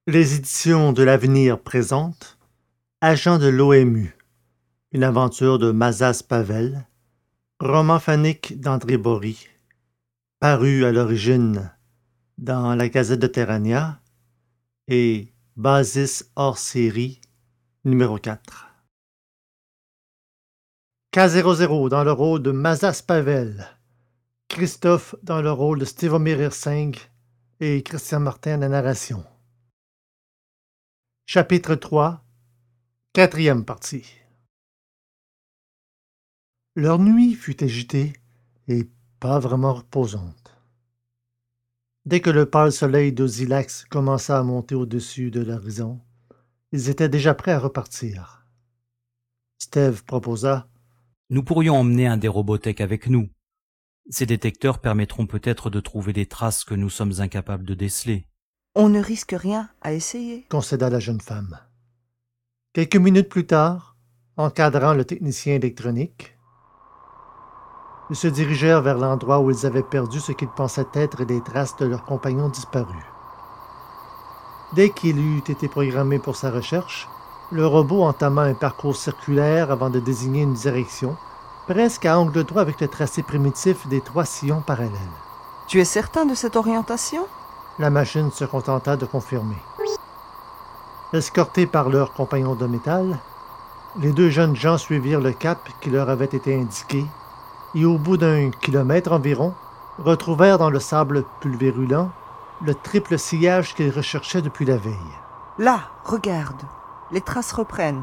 Les éditions de l'Avenir présentent Agent de l'OMU, une aventure de Mazas Pavel, roman phonique d'André Bory, paru à l'origine dans la Gazette de Terrania et Basis hors série numéro 4. K00 dans le rôle de Mazas Pavel, Christophe dans le rôle de Stivomir Hirsing et Christian Martin à la narration. Chapitre 3, quatrième partie. Leur nuit fut agitée et pas vraiment reposante. Dès que le pâle soleil d'Osilax commença à monter au-dessus de l'horizon, ils étaient déjà prêts à repartir. Steve proposa: Nous pourrions emmener un des Robotech avec nous. Ces détecteurs permettront peut-être de trouver des traces que nous sommes incapables de déceler. On ne risque rien à essayer. concéda la jeune femme. Quelques minutes plus tard, encadrant le technicien électronique, ils se dirigèrent vers l'endroit où ils avaient perdu ce qu'ils pensaient être des traces de leurs compagnons disparus. Dès qu'il eut été programmé pour sa recherche, le robot entama un parcours circulaire avant de désigner une direction, presque à angle droit avec le tracé primitif des 3 sillons parallèles. Tu es certain de cette orientation? La machine se contenta de confirmer. Escortés par leurs compagnons de métal, les 2 jeunes gens suivirent le cap qui leur avait été indiqué et au bout d'1 kilomètre environ, retrouvèrent dans le sable pulvérulent le triple sillage qu'ils recherchaient depuis la veille. Là, regarde. Les traces reprennent.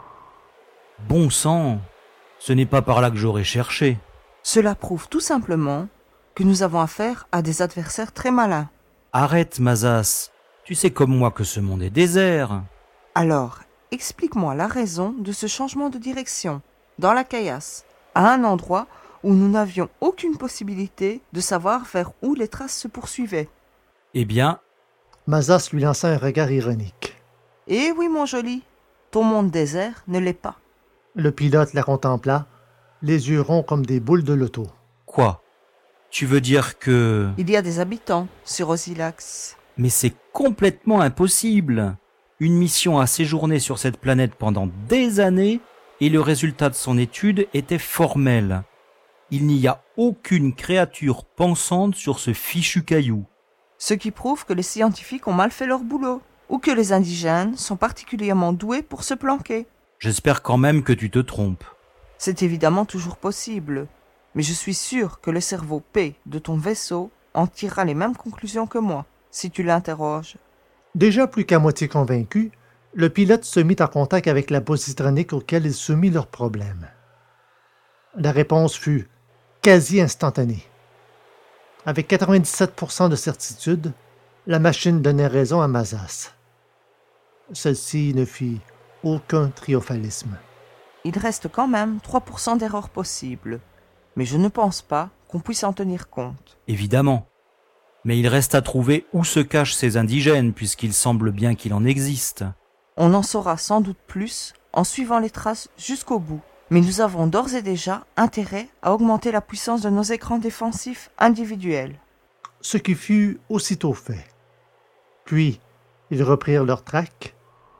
Bon sang, ce n'est pas par là que j'aurais cherché. Cela prouve tout simplement que nous avons affaire à des adversaires très malins. Arrête, Mazas. Tu sais comme moi que ce monde est désert. Alors, explique-moi la raison de ce changement de direction, dans la caillasse, à un endroit où nous n'avions aucune possibilité de savoir vers où les traces se poursuivaient. Eh bien, Mazas lui lança un regard ironique. Eh oui, mon joli, ton monde désert ne l'est pas. Le pilote la contempla, les yeux ronds comme des boules de loto. quoi? Tu veux dire que... Il y a des habitants sur Osilax. Mais c'est complètement impossible. Une mission a séjourné sur cette planète pendant des années et le résultat de son étude était formel. Il n'y a aucune créature pensante sur ce fichu caillou. Ce qui prouve que les scientifiques ont mal fait leur boulot, ou que les indigènes sont particulièrement doués pour se planquer. J'espère quand même que tu te trompes. C'est évidemment toujours possible, mais je suis sûr que le cerveau P de ton vaisseau en tirera les mêmes conclusions que moi, si tu l'interroges. Déjà plus qu'à moitié convaincu, le pilote se mit en contact avec la positronique auquel il soumit leurs problèmes. La réponse fut quasi instantanée. Avec 97% de certitude, la machine donnait raison à Mazas. Celle-ci ne fit aucun triomphalisme. Il reste quand même 3% d'erreurs possibles, mais je ne pense pas qu'on puisse en tenir compte. Évidemment. Mais il reste à trouver où se cachent ces indigènes, puisqu'il semble bien qu'il en existe. On en saura sans doute plus en suivant les traces jusqu'au bout. Mais nous avons d'ores et déjà intérêt à augmenter la puissance de nos écrans défensifs individuels. Ce qui fut aussitôt fait. Puis, ils reprirent leur traque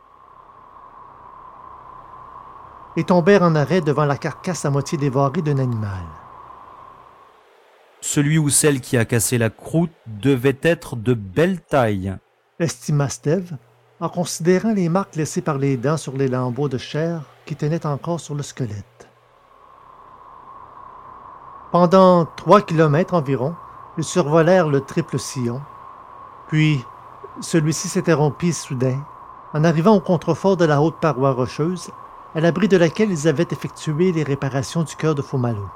et tombèrent en arrêt devant la carcasse à moitié dévorée d'un animal. Celui ou celle qui a cassé la croûte devait être de belle taille. Estima Steve, en considérant les marques laissées par les dents sur les lambeaux de chair qui tenaient encore sur le squelette. Pendant 3 kilomètres environ, ils survolèrent le triple sillon. Puis, celui-ci s'interrompit soudain, en arrivant au contrefort de la haute paroi rocheuse, à l'abri de laquelle ils avaient effectué les réparations du cœur de Fomalo.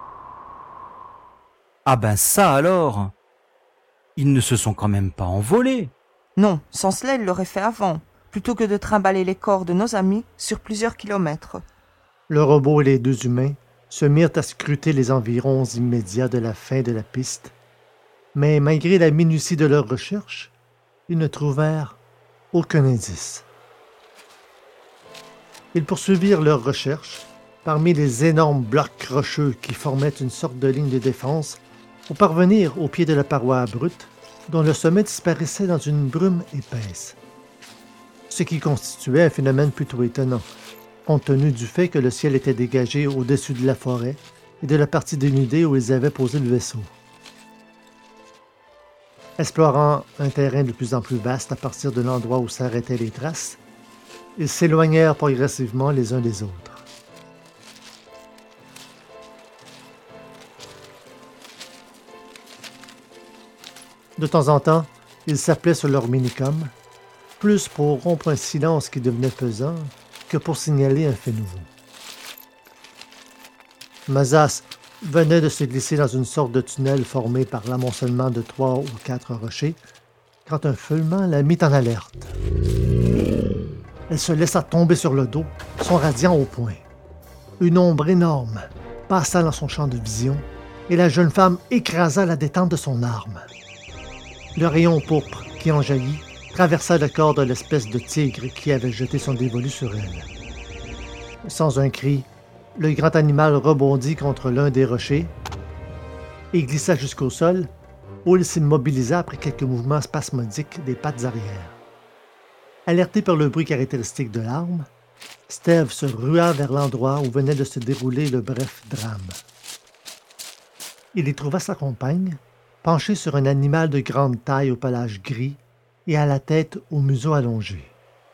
Ah ben ça alors! Ils ne se sont quand même pas envolés. Non, sans cela, ils l'auraient fait avant, plutôt que de trimballer les corps de nos amis sur plusieurs kilomètres. Le robot et les 2 humains se mirent à scruter les environs immédiats de la fin de la piste, mais malgré la minutie de leurs recherches, ils ne trouvèrent aucun indice. Ils poursuivirent leurs recherches parmi les énormes blocs rocheux qui formaient une sorte de ligne de défense pour parvenir au pied de la paroi abrupte dont le sommet disparaissait dans une brume épaisse. ce qui constituait un phénomène plutôt étonnant, compte tenu du fait que le ciel était dégagé au-dessus de la forêt et de la partie dénudée où ils avaient posé le vaisseau. Explorant un terrain de plus en plus vaste à partir de l'endroit où s'arrêtaient les traces, ils s'éloignèrent progressivement les uns des autres. De temps en temps, ils s'appelaient sur leur minicom, plus pour rompre un silence qui devenait pesant que pour signaler un fait nouveau. Mazas venait de se glisser dans une sorte de tunnel formé par l'amoncellement de 3 ou 4 rochers quand un feulement la mit en alerte. Elle se laissa tomber sur le dos, son radiant au poing. Une ombre énorme passa dans son champ de vision et la jeune femme écrasa la détente de son arme. Le rayon pourpre qui en jaillit traversa le corps de l'espèce de tigre qui avait jeté son dévolu sur elle. Sans un cri, le grand animal rebondit contre l'un des rochers et glissa jusqu'au sol, où il s'immobilisa après quelques mouvements spasmodiques des pattes arrière. Alerté par le bruit caractéristique de l'arme, Steve se rua vers l'endroit où venait de se dérouler le bref drame. Il y trouva sa compagne, penchée sur un animal de grande taille au pelage gris et à la tête au museau allongé.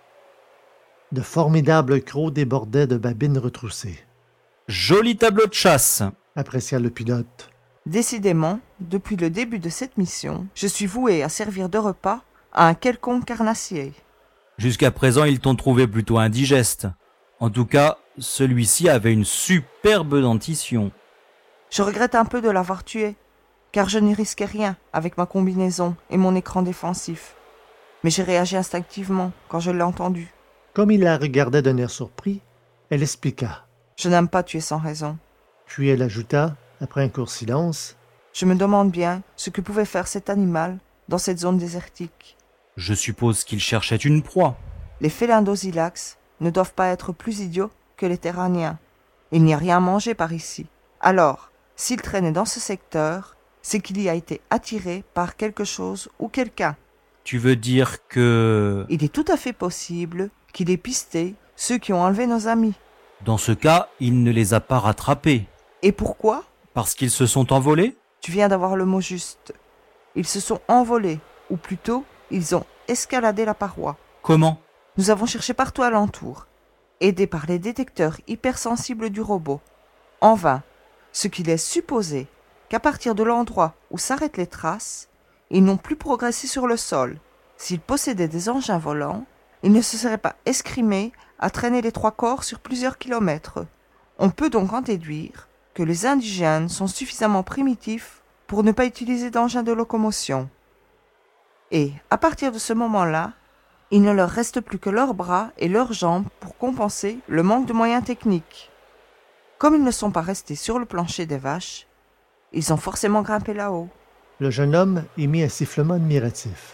De formidables crocs débordaient de babines retroussées. « Joli tableau de chasse !» apprécia le pilote. Décidément, depuis le début de cette mission, je suis voué à servir de repas à un quelconque carnassier. Jusqu'à présent, ils t'ont trouvé plutôt indigeste. En tout cas, celui-ci avait une superbe dentition. Je regrette un peu de l'avoir tué, car je n'y risquais rien avec ma combinaison et mon écran défensif. Mais j'ai réagi instinctivement quand je l'ai entendu. Comme il la regardait d'un air surpris, elle expliqua. Je n'aime pas tuer sans raison. Puis elle ajouta, après un court silence, « Je me demande bien ce que pouvait faire cet animal dans cette zone désertique. Je suppose qu'il cherchait une proie. Les félins d'Osilax ne doivent pas être plus idiots que les Terraniens. Il n'y a rien à manger par ici. Alors, s'il traînait dans ce secteur, c'est qu'il y a été attiré par quelque chose ou quelqu'un. Tu veux dire que... Il est tout à fait possible qu'il ait pisté ceux qui ont enlevé nos amis. Dans ce cas, il ne les a pas rattrapés. Et pourquoi ? Parce qu'ils se sont envolés ? Tu viens d'avoir le mot juste. Ils se sont envolés, ou plutôt, ils ont escaladé la paroi. Comment ? Nous avons cherché partout alentour, aidés par les détecteurs hypersensibles du robot. En vain, ce qui laisse supposer qu'à partir de l'endroit où s'arrêtent les traces, ils n'ont plus progressé sur le sol. S'ils possédaient des engins volants, ils ne se seraient pas escrimés à traîner les 3 corps sur plusieurs kilomètres. On peut donc en déduire que les indigènes sont suffisamment primitifs pour ne pas utiliser d'engins de locomotion. Et, à partir de ce moment-là, il ne leur reste plus que leurs bras et leurs jambes pour compenser le manque de moyens techniques. Comme ils ne sont pas restés sur le plancher des vaches, ils ont forcément grimpé là-haut. Le jeune homme émit un sifflement admiratif.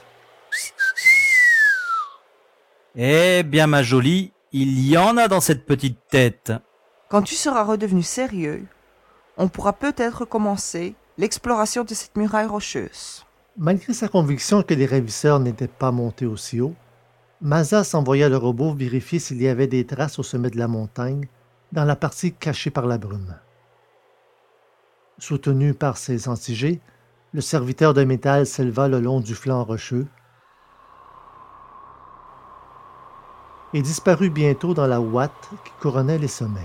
Eh bien, ma jolie, il y en a dans cette petite tête. Quand tu seras redevenu sérieux, on pourra peut-être commencer l'exploration de cette muraille rocheuse. Malgré sa conviction que les ravisseurs n'étaient pas montés aussi haut, Mazas envoya le robot vérifier s'il y avait des traces au sommet de la montagne, dans la partie cachée par la brume. Soutenu par ses antigés, le serviteur de métal s'éleva le long du flanc rocheux et disparut bientôt dans la ouate qui couronnait les sommets.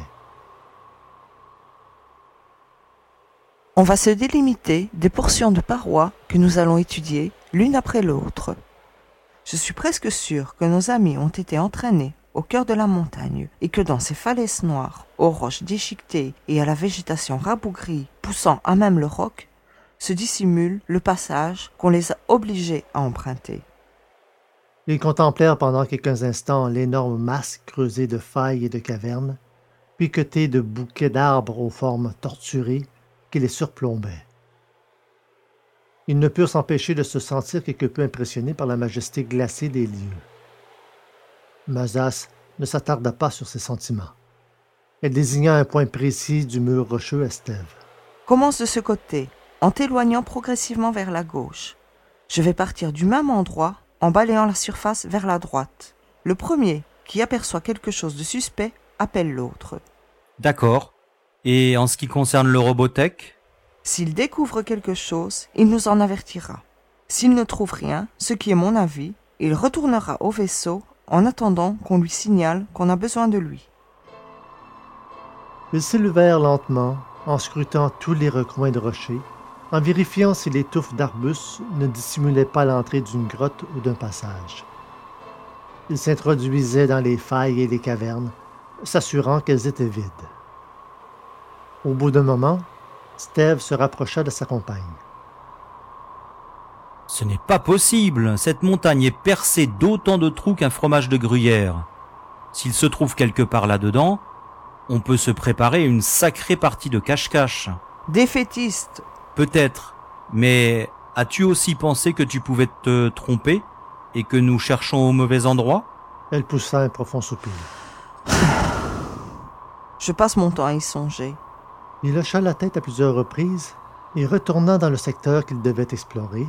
On va se délimiter des portions de parois que nous allons étudier l'une après l'autre. Je suis presque sûr que nos amis ont été entraînés au cœur de la montagne et que dans ces falaises noires, aux roches déchiquetées et à la végétation rabougrie poussant à même le roc, se dissimule le passage qu'on les a obligés à emprunter. Ils contemplèrent pendant quelques instants l'énorme masse creusée de failles et de cavernes, piquetée de bouquets d'arbres aux formes torturées qui les surplombaient. Ils ne purent s'empêcher de se sentir quelque peu impressionnés par la majesté glacée des lieux. Mazas ne s'attarda pas sur ses sentiments. Elle désigna un point précis du mur rocheux à Steve. Commence de ce côté, en t'éloignant progressivement vers la gauche. Je vais partir du même endroit en balayant la surface vers la droite. Le premier qui aperçoit quelque chose de suspect appelle l'autre. D'accord. Et en ce qui concerne le Robotech? S'il découvre quelque chose, il nous en avertira. S'il ne trouve rien, ce qui est mon avis, il retournera au vaisseau en attendant qu'on lui signale qu'on a besoin de lui. Ils s'élevèrent lentement, en scrutant tous les recoins de rochers, en vérifiant si les touffes d'arbustes ne dissimulaient pas l'entrée d'une grotte ou d'un passage. Ils s'introduisaient dans les failles et les cavernes, s'assurant qu'elles étaient vides. Au bout d'un moment, Steve se rapprocha de sa compagne. Ce n'est pas possible. Cette montagne est percée d'autant de trous qu'un fromage de gruyère. S'il se trouve quelque part là-dedans, on peut se préparer une sacrée partie de cache-cache. Défaitiste. Peut-être, mais as-tu aussi pensé que tu pouvais te tromper et que nous cherchons au mauvais endroit? Elle poussa un profond soupir. Je passe mon temps à y songer. Il hocha la tête à plusieurs reprises et retourna dans le secteur qu'il devait explorer,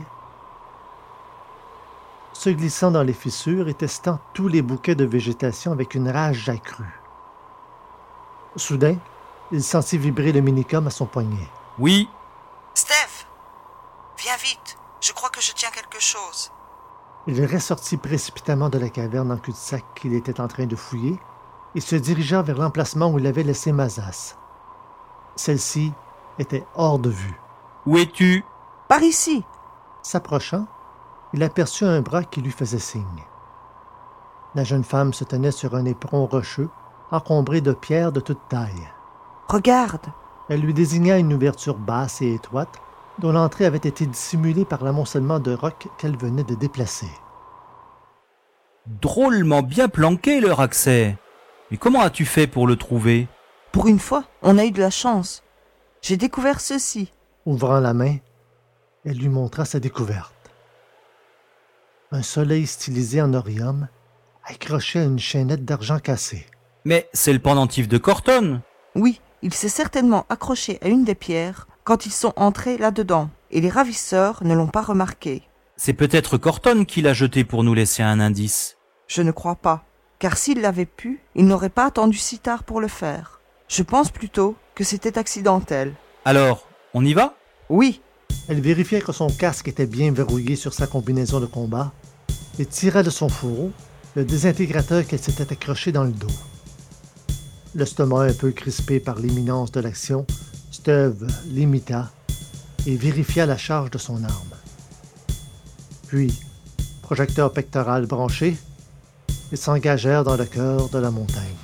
se glissant dans les fissures et testant tous les bouquets de végétation avec une rage accrue. Soudain, il sentit vibrer le minicum à son poignet. Oui, Steph, viens vite. Je crois que je tiens quelque chose. Il ressortit précipitamment de la caverne en cul-de-sac qu'il était en train de fouiller et se dirigea vers l'emplacement où il avait laissé Mazas. Celle-ci était hors de vue. où es-tu? Par ici. S'approchant, il aperçut un bras qui lui faisait signe. La jeune femme se tenait sur un éperon rocheux, encombré de pierres de toute taille. Regarde. Elle lui désigna une ouverture basse et étroite, dont l'entrée avait été dissimulée par l'amoncellement de rocs qu'elle venait de déplacer. Drôlement bien planqué leur accès. Mais comment as-tu fait pour le trouver? Pour une fois, on a eu de la chance. J'ai découvert ceci. Ouvrant la main, elle lui montra sa découverte. Un soleil stylisé en orium, accroché à une chaînette d'argent cassé. Mais c'est le pendentif de Corton. Oui, il s'est certainement accroché à une des pierres quand ils sont entrés là-dedans, et les ravisseurs ne l'ont pas remarqué. C'est peut-être Corton qui l'a jeté pour nous laisser un indice. Je ne crois pas, car s'il l'avait pu, il n'aurait pas attendu si tard pour le faire. Je pense plutôt que c'était accidentel. Alors, on y va? Oui, Elle vérifia que son casque était bien verrouillé sur sa combinaison de combat et tira de son fourreau le désintégrateur qu'elle s'était accroché dans le dos. L'estomac un peu crispé par l'imminence de l'action, Steve l'imita et vérifia la charge de son arme. Puis, projecteur pectoral branché, ils s'engagèrent dans le cœur de la montagne.